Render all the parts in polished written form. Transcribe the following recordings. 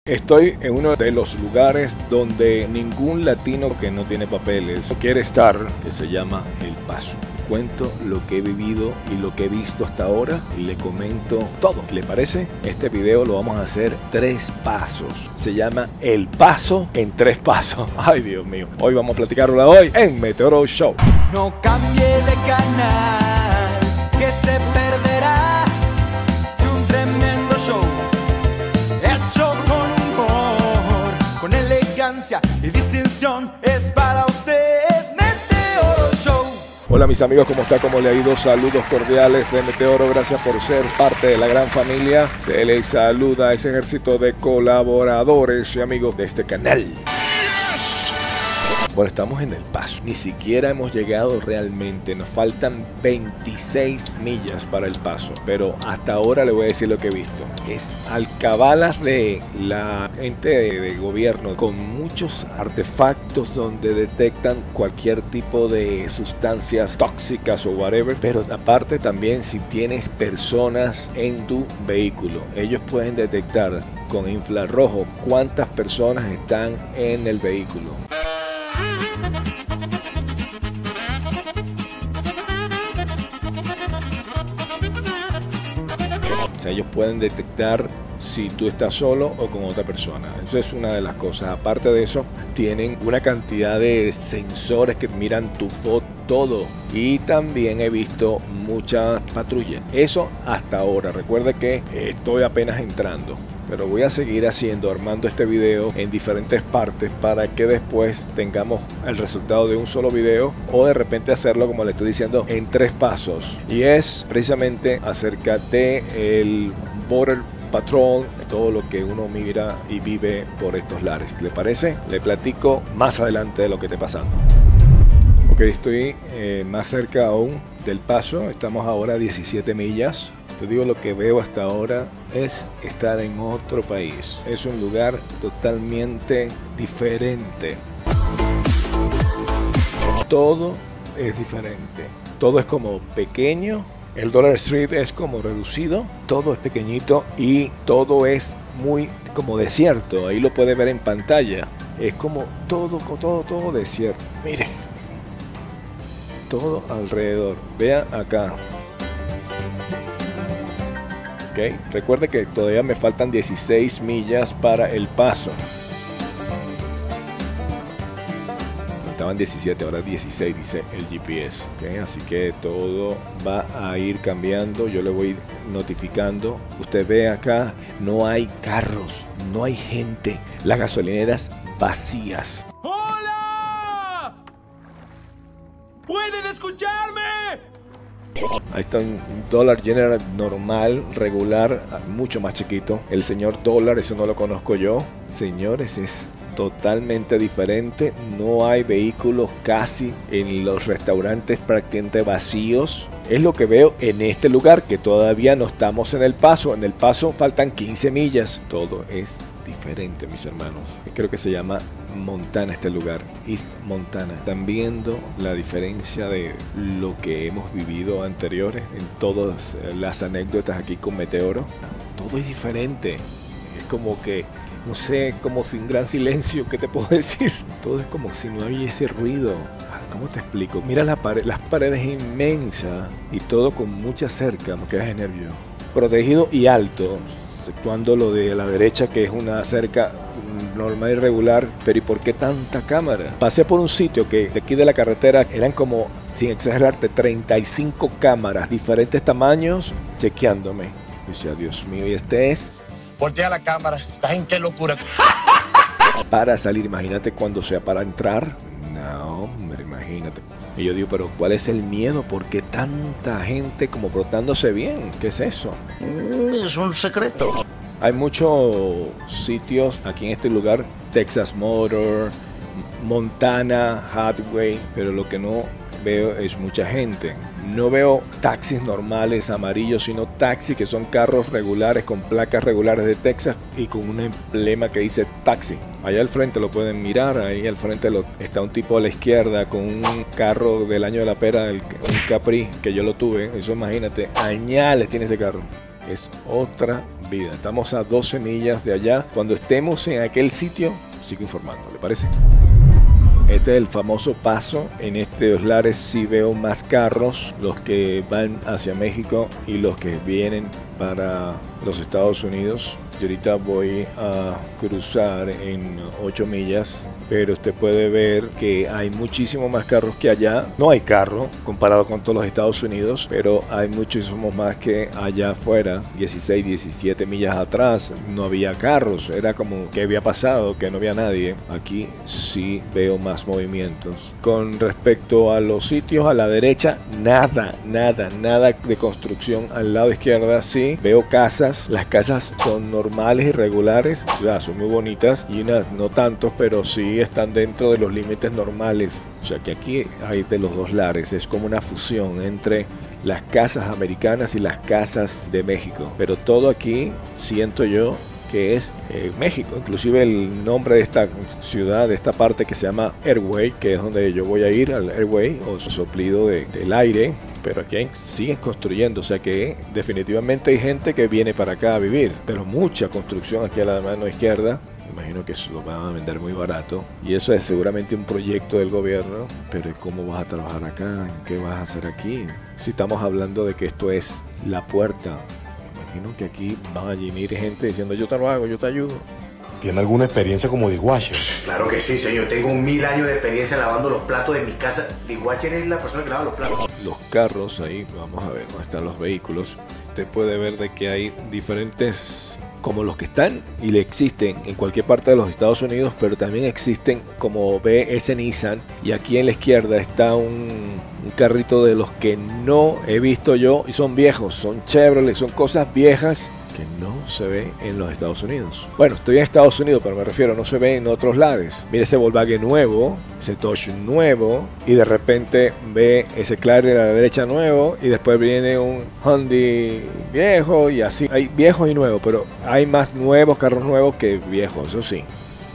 Estoy en uno de los lugares donde ningún latino que no tiene papeles quiere estar, que se llama El Paso. Cuento lo que he vivido y lo que he visto hasta ahora y le comento todo. ¿Le parece? Este video lo vamos a hacer 3 pasos. Se llama El Paso en 3 pasos. Ay, Dios mío. Hoy vamos a platicarlo hoy en Meteoro Show. No cambie de canal, que se perderá de un tremendo show hecho con humor, con elegancia y distinción. Es para usted Meteoro Show. Hola mis amigos, ¿cómo está? ¿Cómo le ha ido? Saludos cordiales de Meteoro, gracias por ser parte de la gran familia. Se les saluda a ese ejército de colaboradores y amigos de este canal. Bueno, estamos en El Paso, ni siquiera hemos llegado realmente, nos faltan 26 millas para El Paso, pero hasta ahora le voy a decir lo que he visto. Es alcabalas de la gente de gobierno con muchos artefactos donde detectan cualquier tipo de sustancias tóxicas o whatever, pero aparte también si tienes personas en tu vehículo, ellos pueden detectar con infrarrojo cuántas personas están en el vehículo. O sea, ellos pueden detectar si tú estás solo o con otra persona. Eso es una de las cosas. Aparte de eso, tienen una cantidad de sensores que miran tu foto, todo. Y también he visto muchas patrullas. Eso hasta ahora. Recuerda que estoy apenas entrando. Pero voy a seguir armando este video en diferentes partes para que después tengamos el resultado de un solo video o de repente hacerlo, como le estoy diciendo, en 3 pasos. Y es precisamente acerca del Border Patrol, todo lo que uno mira y vive por estos lares. ¿Le parece? Le platico más adelante de lo que esté pasando. Ok, estoy más cerca aún del Paso. Estamos ahora a 17 millas. Te digo, lo que veo hasta ahora es estar en otro país. Es un lugar totalmente diferente. Todo es diferente. Todo es como pequeño. El Dollar Street es como reducido. Todo es pequeñito y todo es muy como desierto. Ahí lo puede ver en pantalla. Es como todo desierto. Mire. Todo alrededor. Vea acá. Okay. Recuerde que todavía me faltan 16 millas para El Paso. Faltaban 17, ahora 16 dice el GPS. Okay. Así que todo va a ir cambiando. Yo le voy notificando. Usted ve acá, no hay carros, no hay gente. Las gasolineras vacías. ¡Hola! ¿Pueden escucharme? Ahí está un Dollar General normal, regular, mucho más chiquito. El señor Dollar, eso no lo conozco yo. Señores, es totalmente diferente. No hay vehículos casi en los restaurantes, prácticamente vacíos. Es lo que veo en este lugar, que todavía no estamos en El Paso. En El Paso faltan 15 millas. Todo es diferente, mis hermanos. Creo que se llama Montana este lugar, East Montana. Están viendo la diferencia de lo que hemos vivido anteriores en todas las anécdotas aquí con Meteoro. Todo es diferente. Es como que, no sé, como sin gran silencio. ¿Qué te puedo decir? Todo es como si no hubiese ruido. ¿Cómo te explico? Mira las paredes inmensas y todo con mucha cerca. Me quedas de nervio. Protegido y alto, exceptuando lo de la derecha, que es una cerca normal y regular. Pero ¿y por qué tanta cámara? Pasé por un sitio que de aquí de la carretera eran como, sin exagerarte, 35 cámaras, diferentes tamaños, chequeándome. Y decía, Dios mío, y este es... Voltea la cámara, ¿estás en qué locura? Para salir, imagínate cuando sea para entrar. No, hombre, imagínate. Y yo digo, pero ¿cuál es el miedo? ¿Por qué tanta gente como brotándose bien? ¿Qué es eso? Es un secreto. Hay muchos sitios aquí en este lugar, Texas Motor, Montana, Highway, pero lo que no veo es mucha gente. No veo taxis normales amarillos, sino taxis que son carros regulares con placas regulares de Texas y con un emblema que dice taxi. Allá al frente lo pueden mirar, ahí al frente está un tipo a la izquierda con un carro del año de la pera, un Capri, que yo lo tuve. Eso imagínate, añales tiene ese carro. Es otra vida. Estamos a 12 millas de allá. Cuando estemos en aquel sitio, sigo informando, ¿le parece? Este es el famoso paso. En estos lares sí veo más carros, los que van hacia México y los que vienen para los Estados Unidos. Yo ahorita voy a cruzar en 8 millas, pero usted puede ver que hay muchísimo más carros que allá. No hay carro comparado con todos los Estados Unidos, pero hay muchísimos más que allá afuera. 16, 17 millas atrás no había carros, era como que había pasado, que no había nadie. Aquí sí veo más movimientos. Con respecto a los sitios a la derecha, nada de construcción. Al lado izquierda sí veo casas. Las casas son normales y regulares, ya, son muy bonitas, y unas no tantos, pero sí están dentro de los límites normales. O sea que aquí hay de los dos lares, es como una fusión entre las casas americanas y las casas de México, pero todo aquí siento yo que es México. Inclusive el nombre de esta ciudad, de esta parte que se llama Airway, que es donde yo voy a ir, al Airway o soplido del aire. Pero aquí siguen construyendo, o sea que definitivamente hay gente que viene para acá a vivir, pero mucha construcción aquí a la mano izquierda. Imagino que eso lo van a vender muy barato, y eso es seguramente un proyecto del gobierno. Pero ¿cómo vas a trabajar acá? ¿Qué vas a hacer aquí? Si estamos hablando de que esto es la puerta, imagino que aquí van a venir gente diciendo yo te lo hago, yo te ayudo. ¿Tiene alguna experiencia como dishwasher? Claro que sí, señor. Tengo 1000 años de experiencia lavando los platos de mi casa. Dishwasher es la persona que lava los platos. Los carros, ahí vamos a ver dónde están los vehículos. Usted puede ver de que hay diferentes, como los que están y le existen en cualquier parte de los Estados Unidos, pero también existen como BS Nissan. Y aquí en la izquierda está un carrito de los que no he visto yo, y son viejos, son Chevrolet, son cosas viejas que no se ve en los Estados Unidos. Bueno, estoy en Estados Unidos, pero me refiero, no se ve en otros lares. Mire ese Volkswagen nuevo, ese Dodge nuevo, y de repente ve ese Chrysler a la derecha nuevo, y después viene un Hyundai viejo, y así. Hay viejos y nuevos, pero hay más nuevos, carros nuevos que viejos, eso sí.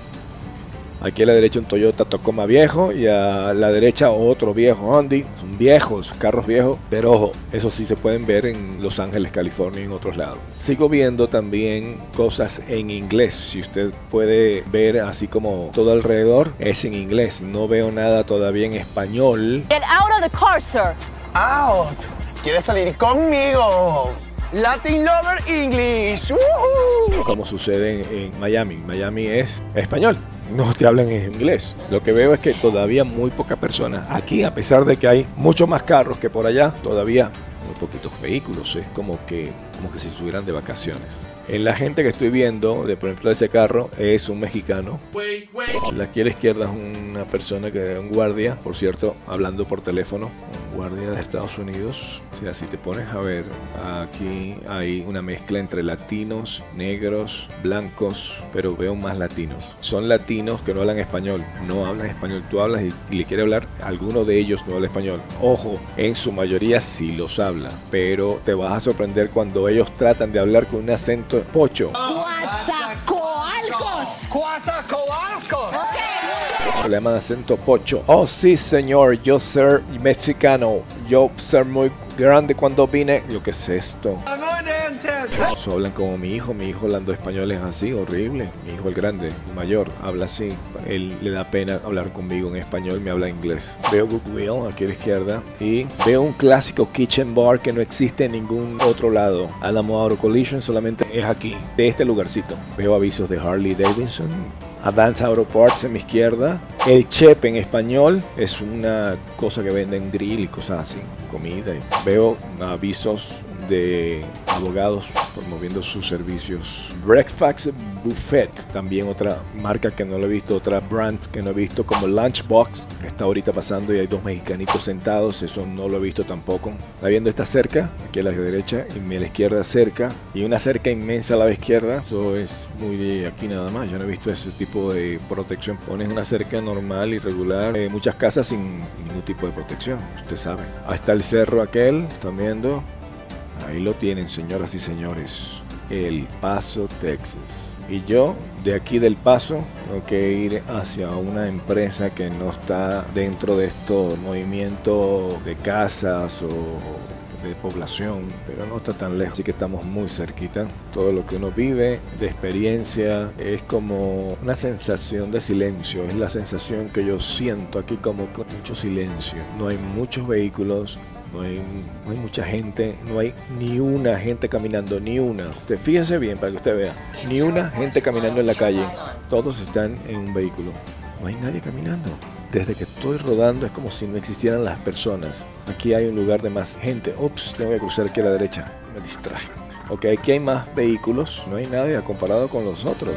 Aquí a la derecha un Toyota Tacoma viejo, y a la derecha otro viejo Hyundai. Son viejos, carros viejos, pero ojo, eso sí se pueden ver en Los Ángeles, California y en otros lados. Sigo viendo también cosas en inglés. Si usted puede ver, así como todo alrededor es en inglés. No veo nada todavía en español. Get out of the car, sir. ¡Out! ¿Quieres salir conmigo? Latin Lover English. ¡Woohoo! Como sucede en Miami. Miami es español. No te hablan en inglés. Lo que veo es que todavía muy pocas personas. Aquí, a pesar de que hay muchos más carros que por allá, todavía muy poquitos vehículos. Es como que si estuvieran de vacaciones. En la gente que estoy viendo, por ejemplo, ese carro es un mexicano. Aquí a la izquierda es una persona que un guardia, por cierto, hablando por teléfono, un guardia de Estados Unidos. Si así te pones a ver, aquí hay una mezcla entre latinos, negros, blancos, pero veo más latinos. Son latinos que no hablan español, no hablan español. Tú hablas y le quiere hablar, alguno de ellos no habla español. Ojo, en su mayoría sí los habla, pero te vas a sorprender cuando ellos tratan de hablar con un acento pocho. ¡Coatzacoalcos! Le llaman acento pocho. Oh sí señor, yo ser mexicano, yo ser muy grande cuando vine. Lo que es esto. So, hablan como mi hijo hablando español es así, horrible. Mi hijo el grande, el mayor, habla así. Él le da pena hablar conmigo en español, me habla inglés. Veo Goodwill aquí a la izquierda y veo un clásico kitchen bar que no existe en ningún otro lado. Alamo Auto Collision solamente es aquí, de este lugarcito. Veo avisos de Harley Davidson. Advance Auto Parts en mi izquierda. El Chep en español es una cosa que venden grill y cosas así, comida. Veo avisos de abogados promoviendo sus servicios. Breakfast Buffet, también otra marca que no lo he visto, otra brand que no he visto, como Lunchbox, que está ahorita pasando y hay dos mexicanitos sentados, eso no lo he visto tampoco. La viendo está cerca, aquí a la derecha y a la izquierda cerca, y una cerca inmensa a la izquierda. Eso es muy de aquí nada más, yo no he visto ese tipo de protección. Pones una cerca normal y regular, muchas casas sin ningún tipo de protección, usted sabe. Ahí está el cerro aquel, están viendo. Ahí lo tienen, señoras y señores, El Paso, Texas. Y yo, de aquí del Paso, tengo que ir hacia una empresa que no está dentro de estos movimientos de casas o de población, pero no está tan lejos, así que estamos muy cerquita. Todo lo que uno vive de experiencia es como una sensación de silencio, es la sensación que yo siento aquí, como con mucho silencio. No hay muchos vehículos, no hay mucha gente, no hay ni una gente caminando, ni una. Usted fíjese bien para que usted vea, ni una gente caminando en la calle. Todos están en un vehículo. No hay nadie caminando. Desde que estoy rodando es como si no existieran las personas. Aquí hay un lugar de más gente. Ups, tengo que cruzar aquí a la derecha. Me distraje. Ok, aquí hay más vehículos. No hay nadie comparado con los otros.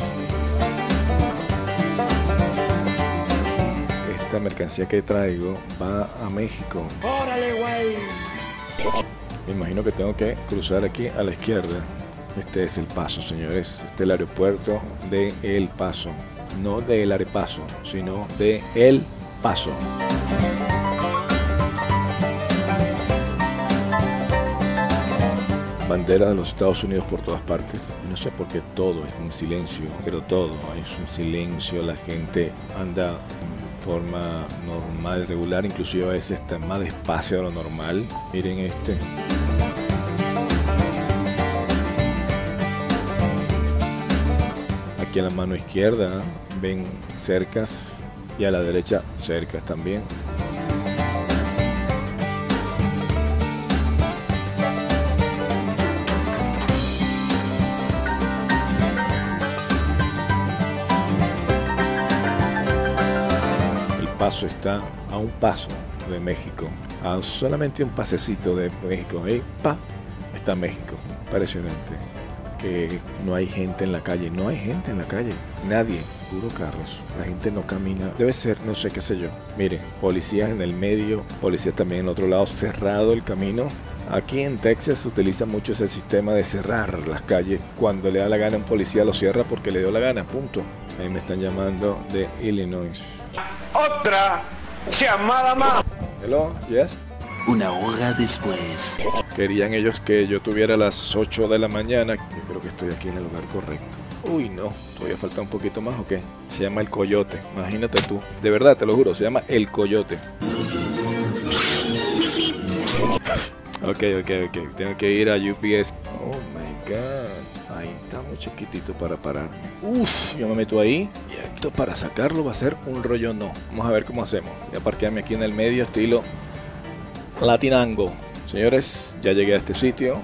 Esta mercancía que traigo va a México. ¡Órale, güey! Me imagino que tengo que cruzar aquí a la izquierda. Este es El Paso, señores. Este es el aeropuerto de El Paso. No de El Arepaso, sino de El Paso. Bandera de los Estados Unidos por todas partes. Y no sé por qué todo es un silencio, pero todo es un silencio. La gente anda en forma normal, regular, inclusive a veces está más despacio de lo normal. Miren este. Aquí a la mano izquierda ven cercas y a la derecha cercas también. El Paso está a un paso de México, a solamente un pasecito de México. Ahí, pa, está México. Impresionante. Que no hay gente en la calle, no hay gente en la calle, nadie, puro carros, la gente no camina, debe ser, no sé qué sé yo. Miren, policías en el medio, policías también en otro lado, cerrado el camino. Aquí en Texas se utiliza mucho ese sistema de cerrar las calles, cuando le da la gana a un policía lo cierra porque le dio la gana, punto. Ahí me están llamando de Illinois. Otra llamada más. Hello, yes. Una hora después. Querían ellos que yo tuviera a las 8 de la mañana. Yo creo que estoy aquí en el lugar correcto. Uy, no, todavía falta un poquito más, ¿o qué? Se llama El Coyote, imagínate tú. De verdad, te lo juro, se llama El Coyote. Ok. Tengo que ir a UPS. Oh my God. Ahí está muy chiquitito para pararme. Uf, yo me meto ahí. Y esto para sacarlo va a ser un rollo no. Vamos a ver cómo hacemos. Voy a parquearme aquí en el medio, estilo Latinango. Señores, ya llegué a este sitio.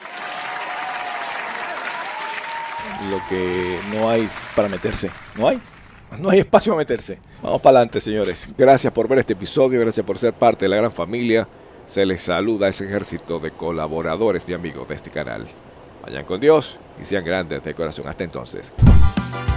Lo que no hay para meterse. No hay espacio para meterse. Vamos para adelante, señores. Gracias por ver este episodio. Gracias por ser parte de la gran familia. Se les saluda a ese ejército de colaboradores y amigos de este canal. Vayan con Dios y sean grandes de corazón. Hasta entonces.